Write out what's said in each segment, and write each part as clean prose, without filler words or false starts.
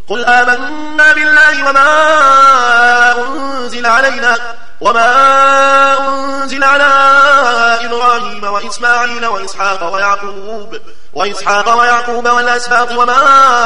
قل آمنا بالله وما أنزل على إبراهيم وإسماعيل وإسحاق ويعقوب والأسباط وما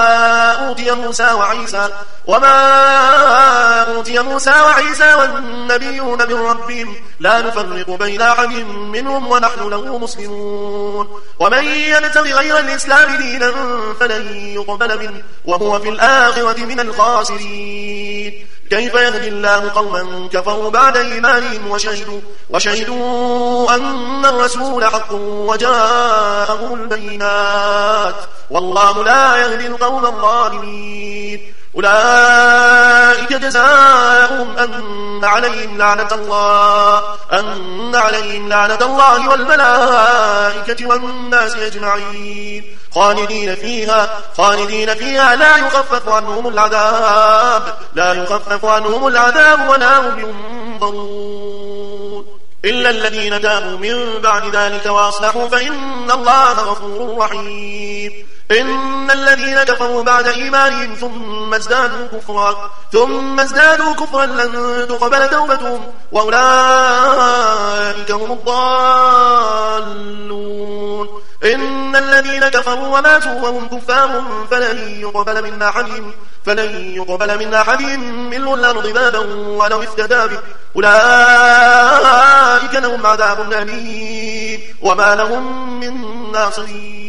أوتي موسى وعيسى والنبيون من ربهم لا نفرق بين أحد منهم ونحن له مسلمون ومن يبتغ غير الإسلام دينا فلن يقبل منه وهو في الآخرة من الخاسرين كيف يهدي الله قوما كفروا بعد إيمانهم وشهدوا أن الرسول حق وجاءهم البينات والله لا يهدي القوم الظالمين أولئك جزاؤهم أن عليهم لعنة الله والملائكة والناس أجمعين خالدين فيها لا يخفف عنهم العذاب ولا هم ينظرون إلا الذين تابوا من بعد ذلك وأصلحوا فإن الله غفور رحيم إن الذين كفروا بعد إيمانهم ثم ازدادوا كفرا لن تقبل توبتهم وأولئك هم الضالون إن الذين كفروا وماتوا وهم كفار فلن يقبل من أحدهم ملء الأرض ذهبا ولو افتدى به أولئك لهم عذاب أليم وما لهم من ناصرين